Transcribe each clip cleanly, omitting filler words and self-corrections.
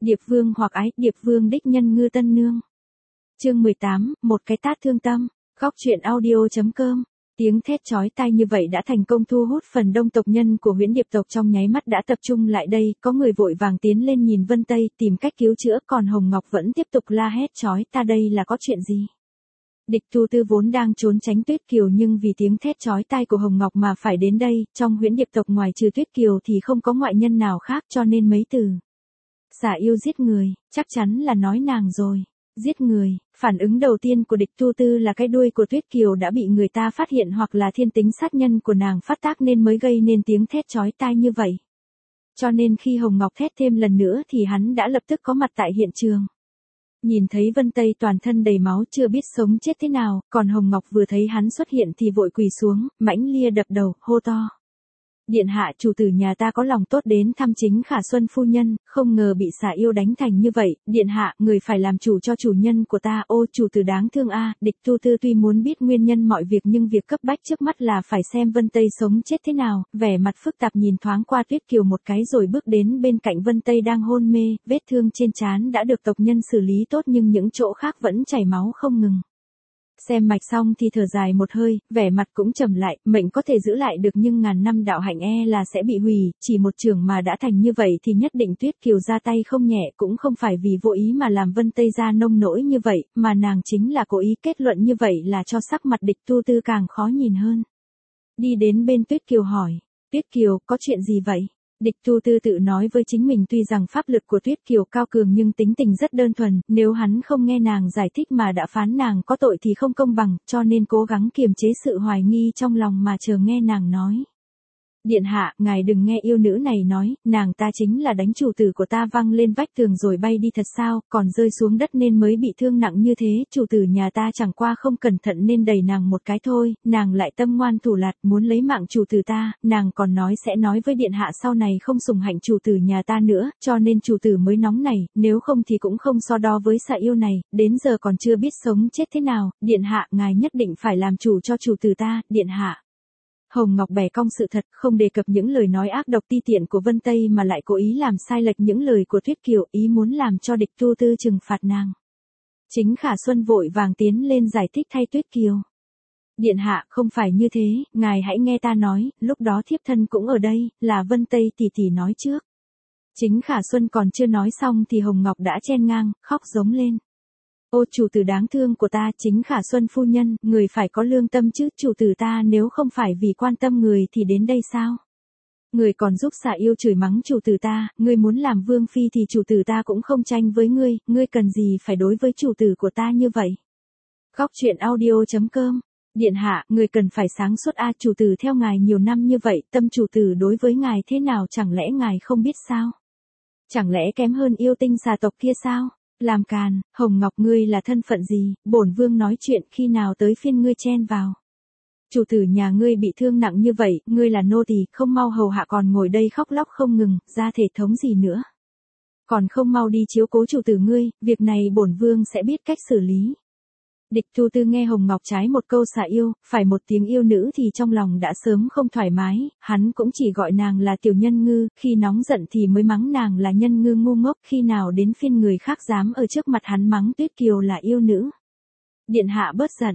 Điệp Vương hoặc ái, Điệp Vương đích nhân ngư tân nương. Chương 18, một cái tát thương tâm. Góc truyện audio.com. Tiếng thét chói tai như vậy đã thành công thu hút phần đông tộc nhân của Huyễn Điệp tộc trong nháy mắt đã tập trung lại đây, có người vội vàng tiến lên nhìn Vân Tây tìm cách cứu chữa, còn Hồng Ngọc vẫn tiếp tục la hét chói ta đây là có chuyện gì. Địch Tu Tư vốn đang trốn tránh Tuyết Kiều nhưng vì tiếng thét chói tai của Hồng Ngọc mà phải đến đây, trong Huyễn Điệp tộc ngoài trừ Tuyết Kiều thì không có ngoại nhân nào khác cho nên mấy từ xả yêu giết người, chắc chắn là nói nàng rồi. Giết người, phản ứng đầu tiên của Địch Tu Tư là cái đuôi của Tuyết Kiều đã bị người ta phát hiện hoặc là thiên tính sát nhân của nàng phát tác nên mới gây nên tiếng thét chói tai như vậy. Cho nên khi Hồng Ngọc thét thêm lần nữa thì hắn đã lập tức có mặt tại hiện trường. Nhìn thấy Vân Tây toàn thân đầy máu chưa biết sống chết thế nào, còn Hồng Ngọc vừa thấy hắn xuất hiện thì vội quỳ xuống, mãnh lia đập đầu, hô to. Điện hạ, chủ tử nhà ta có lòng tốt đến thăm Chính Khả Xuân phu nhân, không ngờ bị xả yêu đánh thành như vậy, điện hạ, người phải làm chủ cho chủ nhân của ta, ô chủ tử đáng thương a. Địch Tu Tư tuy muốn biết nguyên nhân mọi việc nhưng việc cấp bách trước mắt là phải xem Vân Tây sống chết thế nào, vẻ mặt phức tạp nhìn thoáng qua Tuyết Kiều một cái rồi bước đến bên cạnh Vân Tây đang hôn mê, vết thương trên trán đã được tộc nhân xử lý tốt nhưng những chỗ khác vẫn chảy máu không ngừng. Xem mạch xong thì thở dài một hơi, vẻ mặt cũng trầm lại, mệnh có thể giữ lại được nhưng ngàn năm đạo hạnh là sẽ bị hủy, chỉ một trường mà đã thành như vậy thì nhất định Tuyết Kiều ra tay không nhẹ, cũng không phải vì vô ý mà làm Vân Tây ra nông nỗi như vậy, mà nàng chính là cố ý kết luận như vậy là cho sắc mặt Địch Tu Tư càng khó nhìn hơn. Đi đến bên Tuyết Kiều hỏi, Tuyết Kiều, có chuyện gì vậy? Địch Tu Tư tự nói với chính mình tuy rằng pháp lực của Tuyết Kiều cao cường nhưng tính tình rất đơn thuần, nếu hắn không nghe nàng giải thích mà đã phán nàng có tội thì không công bằng, cho nên cố gắng kiềm chế sự hoài nghi trong lòng mà chờ nghe nàng nói. Điện hạ, ngài đừng nghe yêu nữ này nói, nàng ta chính là đánh chủ tử của ta văng lên vách tường rồi bay đi thật sao, còn rơi xuống đất nên mới bị thương nặng như thế, chủ tử nhà ta chẳng qua không cẩn thận nên đẩy nàng một cái thôi, nàng lại tâm ngoan thủ lạt muốn lấy mạng chủ tử ta, nàng còn nói sẽ nói với điện hạ sau này không sủng hạnh chủ tử nhà ta nữa, cho nên chủ tử mới nóng này, nếu không thì cũng không so đo với xạ yêu này, đến giờ còn chưa biết sống chết thế nào, điện hạ, ngài nhất định phải làm chủ cho chủ tử ta, điện hạ. Hồng Ngọc bẻ cong sự thật, không đề cập những lời nói ác độc ti tiện của Vân Tây mà lại cố ý làm sai lệch những lời của Tuyết Kiều, ý muốn làm cho Địch Tu Tư trừng phạt nàng. Chính Khả Xuân vội vàng tiến lên giải thích thay Tuyết Kiều. Điện hạ, không phải như thế, ngài hãy nghe ta nói, lúc đó thiếp thân cũng ở đây, là Vân Tây tỷ tỷ nói trước. Chính Khả Xuân còn chưa nói xong thì Hồng Ngọc đã chen ngang, khóc giống lên. Ô chủ tử đáng thương của ta, Chính Khả Xuân phu nhân, người phải có lương tâm chứ, chủ tử ta nếu không phải vì quan tâm người thì đến đây sao? Người còn giúp xả yêu chửi mắng chủ tử ta, ngươi muốn làm vương phi thì chủ tử ta cũng không tranh với ngươi cần gì phải đối với chủ tử của ta như vậy? Góc truyện audio.com. Điện hạ, người cần phải sáng suốt a, chủ tử theo ngài nhiều năm như vậy, tâm chủ tử đối với ngài thế nào chẳng lẽ ngài không biết sao? Chẳng lẽ kém hơn yêu tinh xà tộc kia sao? Làm càn, Hồng Ngọc ngươi là thân phận gì, bổn vương nói chuyện khi nào tới phiên ngươi chen vào. Chủ tử nhà ngươi bị thương nặng như vậy, ngươi là nô tỳ, không mau hầu hạ còn ngồi đây khóc lóc không ngừng, ra thể thống gì nữa. Còn không mau đi chiếu cố chủ tử ngươi, việc này bổn vương sẽ biết cách xử lý. Địch Tu Tư nghe Hồng Ngọc trái một câu xả yêu, phải một tiếng yêu nữ thì trong lòng đã sớm không thoải mái, hắn cũng chỉ gọi nàng là tiểu nhân ngư, khi nóng giận thì mới mắng nàng là nhân ngư ngu ngốc, khi nào đến phiên người khác dám ở trước mặt hắn mắng Tuyết Kiều là yêu nữ. Điện hạ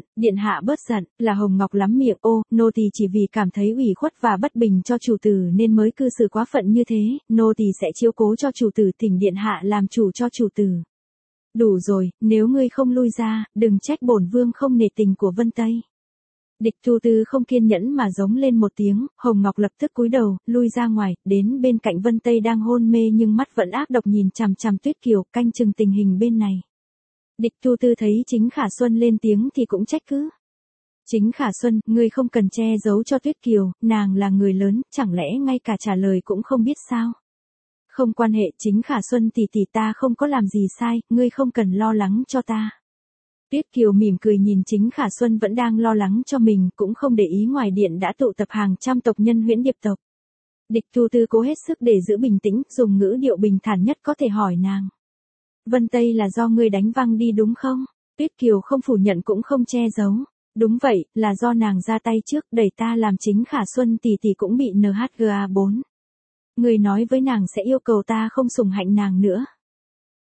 bớt giận, là Hồng Ngọc lắm miệng, ô, nô tỳ chỉ vì cảm thấy ủy khuất và bất bình cho chủ tử nên mới cư xử quá phận như thế, nô tỳ sẽ chiếu cố cho chủ tử, thỉnh điện hạ làm chủ cho chủ tử. Đủ rồi, nếu ngươi không lui ra, đừng trách bổn vương không nể tình của Vân Tây. Địch Tu Tư không kiên nhẫn mà giống lên một tiếng, Hồng Ngọc lập tức cúi đầu, lui ra ngoài, đến bên cạnh Vân Tây đang hôn mê nhưng mắt vẫn ác độc nhìn chằm chằm Tuyết Kiều, canh chừng tình hình bên này. Địch Tu Tư thấy Chính Khả Xuân lên tiếng thì cũng trách cứ. Chính Khả Xuân, ngươi không cần che giấu cho Tuyết Kiều, nàng là người lớn, chẳng lẽ ngay cả trả lời cũng không biết sao? Không quan hệ, Chính Khả Xuân tỷ tỷ ta không có làm gì sai, ngươi không cần lo lắng cho ta. Tuyết Kiều mỉm cười nhìn Chính Khả Xuân vẫn đang lo lắng cho mình, cũng không để ý ngoài điện đã tụ tập hàng trăm tộc nhân Huyễn Điệp tộc. Địch Tu Tư cố hết sức để giữ bình tĩnh, dùng ngữ điệu bình thản nhất có thể hỏi nàng. Vân Tây là do ngươi đánh văng đi đúng không? Tuyết Kiều không phủ nhận cũng không che giấu. Đúng vậy, là do nàng ra tay trước, đẩy ta làm Chính Khả Xuân tỷ tỷ cũng bị NHGA4. Người nói với nàng sẽ yêu cầu ta không sủng hạnh nàng nữa.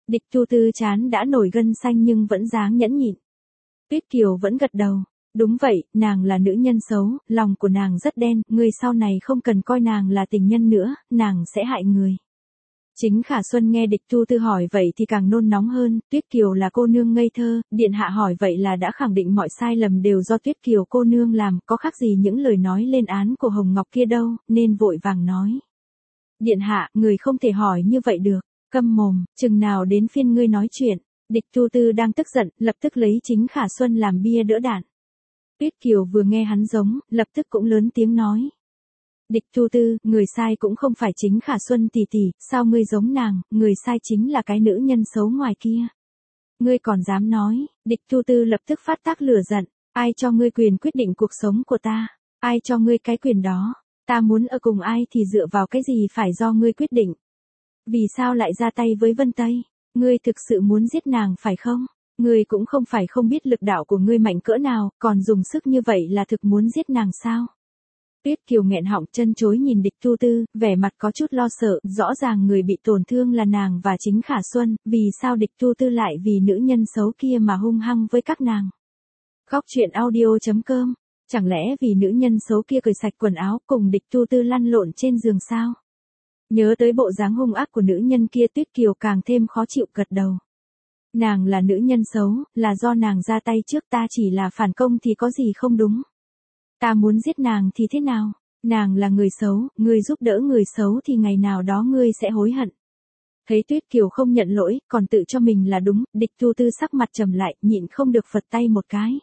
Địch Tu Tư chán đã nổi gân xanh nhưng vẫn dáng nhẫn nhịn. Tuyết Kiều vẫn gật đầu. Đúng vậy, nàng là nữ nhân xấu, lòng của nàng rất đen, ngươi sau này không cần coi nàng là tình nhân nữa, nàng sẽ hại người. Chính Khả Xuân nghe Địch Tu Tư hỏi vậy thì càng nôn nóng hơn, Tuyết Kiều là cô nương ngây thơ, điện hạ hỏi vậy là đã khẳng định mọi sai lầm đều do Tuyết Kiều cô nương làm, có khác gì những lời nói lên án của Hồng Ngọc kia đâu, nên vội vàng nói. Điện hạ, người không thể hỏi như vậy được, câm mồm, chừng nào đến phiên ngươi nói chuyện. Địch Tu Tư đang tức giận, lập tức lấy chính Khả Xuân làm bia đỡ đạn. Tuyết Kiều vừa nghe hắn giống, lập tức cũng lớn tiếng nói. Địch Tu Tư, người sai cũng không phải chính Khả Xuân tỷ tỷ, sao ngươi giống nàng, người sai chính là cái nữ nhân xấu ngoài kia. Ngươi còn dám nói, Địch Tu Tư lập tức phát tác lửa giận, ai cho ngươi quyền quyết định cuộc sống của ta, ai cho ngươi cái quyền đó, ta muốn ở cùng ai thì dựa vào cái gì phải do ngươi quyết định. Vì sao lại ra tay với Vân Tây, ngươi thực sự muốn giết nàng phải không? Ngươi cũng không phải không biết lực đạo của ngươi mạnh cỡ nào, còn dùng sức như vậy là thực muốn giết nàng sao? Tuyết Kiều nghẹn họng chân chối nhìn Địch Tu Tư, vẻ mặt có chút lo sợ, rõ ràng người bị tổn thương là nàng và chính Khả Xuân, vì sao Địch Tu Tư lại vì nữ nhân xấu kia mà hung hăng với các nàng? Khóc chuyện audio.com, chẳng lẽ vì nữ nhân xấu kia cởi sạch quần áo cùng Địch Tu Tư lăn lộn trên giường sao? Nhớ tới bộ dáng hung ác của nữ nhân kia Tuyết Kiều càng thêm khó chịu gật đầu. Nàng là nữ nhân xấu, là do nàng ra tay trước, ta chỉ là phản công thì có gì không đúng. Ta muốn giết nàng thì thế nào? Nàng là người xấu, ngươi giúp đỡ người xấu thì ngày nào đó ngươi sẽ hối hận. Thấy Tuyết Kiều không nhận lỗi, còn tự cho mình là đúng, Địch Tu Tư sắc mặt trầm lại, nhịn không được phật tay một cái.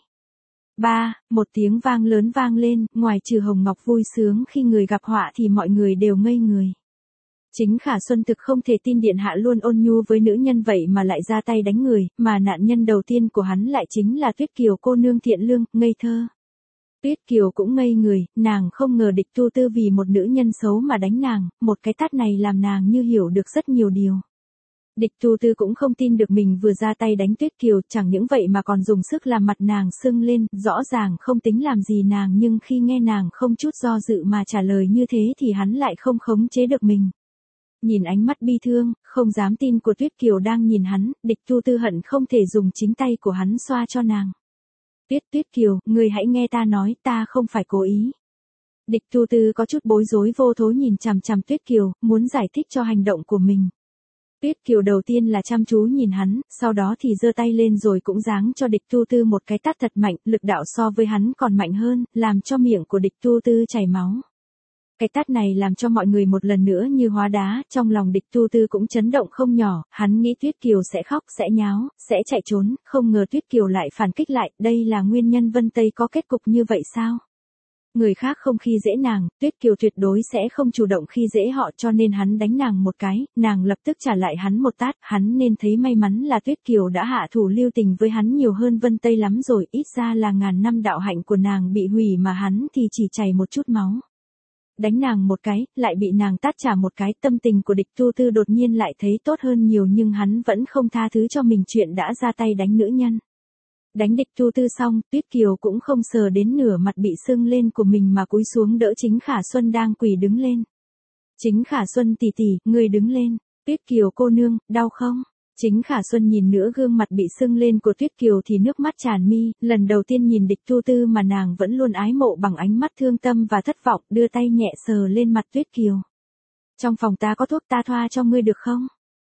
Một tiếng vang lớn vang lên, ngoài trừ Hồng Ngọc vui sướng khi người gặp họa thì mọi người đều ngây người. Chính Khả Xuân thực không thể tin điện hạ luôn ôn nhu với nữ nhân vậy mà lại ra tay đánh người, mà nạn nhân đầu tiên của hắn lại chính là Tuyết Kiều cô nương thiện lương, ngây thơ. Tuyết Kiều cũng ngây người, nàng không ngờ Địch Tu Tư vì một nữ nhân xấu mà đánh nàng, một cái tát này làm nàng như hiểu được rất nhiều điều. Địch Tu Tư cũng không tin được mình vừa ra tay đánh Tuyết Kiều, chẳng những vậy mà còn dùng sức làm mặt nàng sưng lên, rõ ràng không tính làm gì nàng nhưng khi nghe nàng không chút do dự mà trả lời như thế thì hắn lại không khống chế được mình. Nhìn ánh mắt bi thương, không dám tin của Tuyết Kiều đang nhìn hắn, Địch Tu Tư hận không thể dùng chính tay của hắn xoa cho nàng. Tuyết Kiều, ngươi hãy nghe ta nói, ta không phải cố ý. Địch Tu Tư có chút bối rối vô thố nhìn chằm chằm Tuyết Kiều, muốn giải thích cho hành động của mình. Tuyết Kiều đầu tiên là chăm chú nhìn hắn, sau đó thì giơ tay lên rồi cũng giáng cho Địch Tu Tư một cái tát thật mạnh, lực đạo so với hắn còn mạnh hơn, làm cho miệng của Địch Tu Tư chảy máu. Cái tát này làm cho mọi người một lần nữa như hóa đá, trong lòng Địch Tu Tư cũng chấn động không nhỏ, hắn nghĩ Tuyết Kiều sẽ khóc, sẽ nháo, sẽ chạy trốn, không ngờ Tuyết Kiều lại phản kích lại, đây là nguyên nhân Vân Tây có kết cục như vậy sao? Người khác không khi dễ nàng, Tuyết Kiều tuyệt đối sẽ không chủ động khi dễ họ cho nên hắn đánh nàng một cái, nàng lập tức trả lại hắn một tát, hắn nên thấy may mắn là Tuyết Kiều đã hạ thủ lưu tình với hắn nhiều hơn Vân Tây lắm rồi, ít ra là ngàn năm đạo hạnh của nàng bị hủy mà hắn thì chỉ chảy một chút máu. Đánh nàng một cái, lại bị nàng tát trả một cái, tâm tình của Địch Tu Tư đột nhiên lại thấy tốt hơn nhiều nhưng hắn vẫn không tha thứ cho mình chuyện đã ra tay đánh nữ nhân. Đánh Địch Tu Tư xong, Tuyết Kiều cũng không sờ đến nửa mặt bị sưng lên của mình mà cúi xuống đỡ chính Khả Xuân đang quỳ đứng lên. Chính Khả Xuân tỷ tỷ, ngươi đứng lên. Tuyết Kiều cô nương, đau không? Chính Khả Xuân nhìn nữa gương mặt bị sưng lên của Tuyết Kiều thì nước mắt tràn mi, lần đầu tiên nhìn Địch Tu Tư mà nàng vẫn luôn ái mộ bằng ánh mắt thương tâm và thất vọng, đưa tay nhẹ sờ lên mặt Tuyết Kiều. Trong phòng ta có thuốc, ta thoa cho ngươi được không?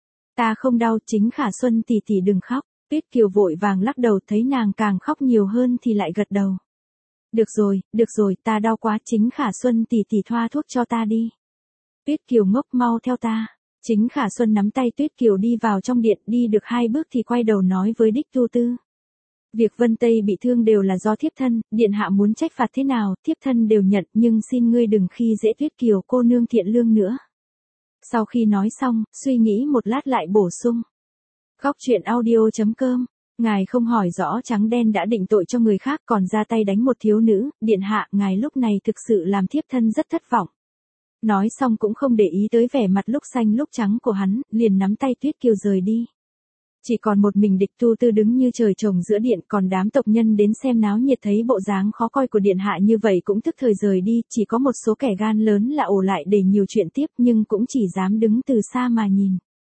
Ta không đau. Chính Khả Xuân tỷ tỷ đừng khóc. Tuyết Kiều vội vàng lắc đầu, thấy nàng càng khóc nhiều hơn thì lại gật đầu. Được rồi, ta đau quá. Chính Khả Xuân tỷ tỷ thoa thuốc cho ta đi. Tuyết Kiều ngốc, mau theo ta. Chính Khả Xuân nắm tay Tuyết Kiều đi vào trong điện, đi được 2 bước thì quay đầu nói với Địch Tu Tư. Việc Vân Tây bị thương đều là do thiếp thân, điện hạ muốn trách phạt thế nào, thiếp thân đều nhận, nhưng xin ngươi đừng khi dễ Tuyết Kiều cô nương thiện lương nữa. Sau khi nói xong, suy nghĩ một lát lại bổ sung. Khóc chuyện audio.com, ngài không hỏi rõ trắng đen đã định tội cho người khác còn ra tay đánh một thiếu nữ, điện hạ, ngài lúc này thực sự làm thiếp thân rất thất vọng. Nói xong cũng không để ý tới vẻ mặt lúc xanh lúc trắng của hắn, liền nắm tay Tuyết Kiều rời đi. Chỉ còn một mình Địch Tu Tư đứng như trời trồng giữa điện, còn đám tộc nhân đến xem náo nhiệt thấy bộ dáng khó coi của điện hạ như vậy cũng tức thời rời đi, chỉ có một số kẻ gan lớn là ổ lại để nhiều chuyện tiếp nhưng cũng chỉ dám đứng từ xa mà nhìn.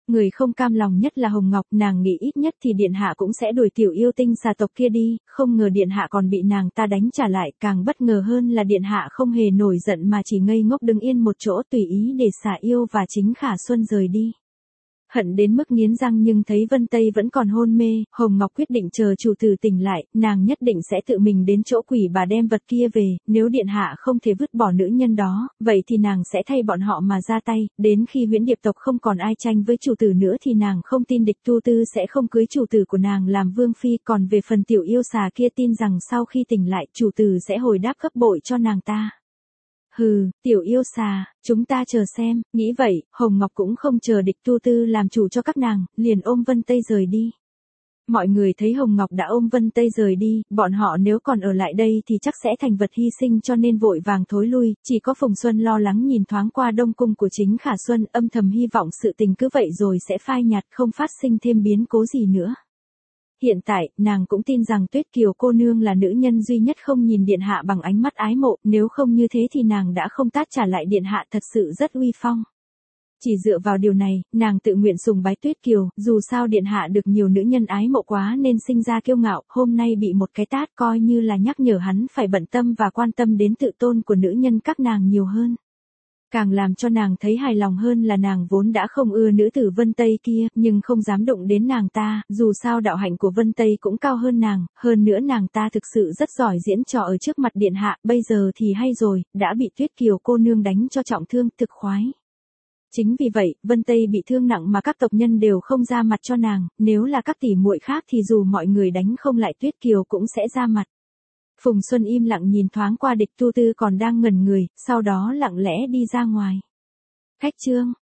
Người không cam lòng nhất là Hồng Ngọc, nàng nghĩ ít nhất thì điện hạ cũng sẽ đuổi tiểu yêu tinh xà tộc kia đi, không ngờ điện hạ còn bị nàng ta đánh trả lại, càng bất ngờ hơn là điện hạ không hề nổi giận mà chỉ ngây ngốc đứng yên một chỗ tùy ý để xà yêu và chính Khả Xuân rời đi. Hận đến mức nghiến răng nhưng thấy Vân Tây vẫn còn hôn mê, Hồng Ngọc quyết định chờ chủ tử tỉnh lại, nàng nhất định sẽ tự mình đến chỗ quỷ bà đem vật kia về, nếu điện hạ không thể vứt bỏ nữ nhân đó, vậy thì nàng sẽ thay bọn họ mà ra tay, đến khi Huyễn Điệp tộc không còn ai tranh với chủ tử nữa thì nàng không tin Địch Tu Tư sẽ không cưới chủ tử của nàng làm vương phi, còn về phần tiểu yêu xà kia tin rằng sau khi tỉnh lại chủ tử sẽ hồi đáp gấp bội cho nàng ta. Hừ, tiểu yêu xà, chúng ta chờ xem, nghĩ vậy, Hồng Ngọc cũng không chờ Địch Tu Tư làm chủ cho các nàng, liền ôm Vân Tây rời đi. Mọi người thấy Hồng Ngọc đã ôm Vân Tây rời đi, bọn họ nếu còn ở lại đây thì chắc sẽ thành vật hy sinh cho nên vội vàng thối lui, chỉ có Phùng Xuân lo lắng nhìn thoáng qua đông cung của chính Khả Xuân, âm thầm hy vọng sự tình cứ vậy rồi sẽ phai nhạt, không phát sinh thêm biến cố gì nữa. Hiện tại, nàng cũng tin rằng Tuyết Kiều cô nương là nữ nhân duy nhất không nhìn điện hạ bằng ánh mắt ái mộ, nếu không như thế thì nàng đã không tát trả lại điện hạ, thật sự rất uy phong. Chỉ dựa vào điều này, nàng tự nguyện sùng bái Tuyết Kiều, dù sao điện hạ được nhiều nữ nhân ái mộ quá nên sinh ra kiêu ngạo, hôm nay bị một cái tát coi như là nhắc nhở hắn phải bận tâm và quan tâm đến tự tôn của nữ nhân các nàng nhiều hơn. Càng làm cho nàng thấy hài lòng hơn là nàng vốn đã không ưa nữ tử Vân Tây kia, nhưng không dám đụng đến nàng ta, dù sao đạo hạnh của Vân Tây cũng cao hơn nàng, hơn nữa nàng ta thực sự rất giỏi diễn trò ở trước mặt điện hạ, bây giờ thì hay rồi, đã bị Tuyết Kiều cô nương đánh cho trọng thương, thực khoái. Chính vì vậy, Vân Tây bị thương nặng mà các tộc nhân đều không ra mặt cho nàng, nếu là các tỷ muội khác thì dù mọi người đánh không lại Tuyết Kiều cũng sẽ ra mặt. Phùng Xuân im lặng nhìn thoáng qua Địch Tu Tư còn đang ngẩn người, sau đó lặng lẽ đi ra ngoài. Khách trương.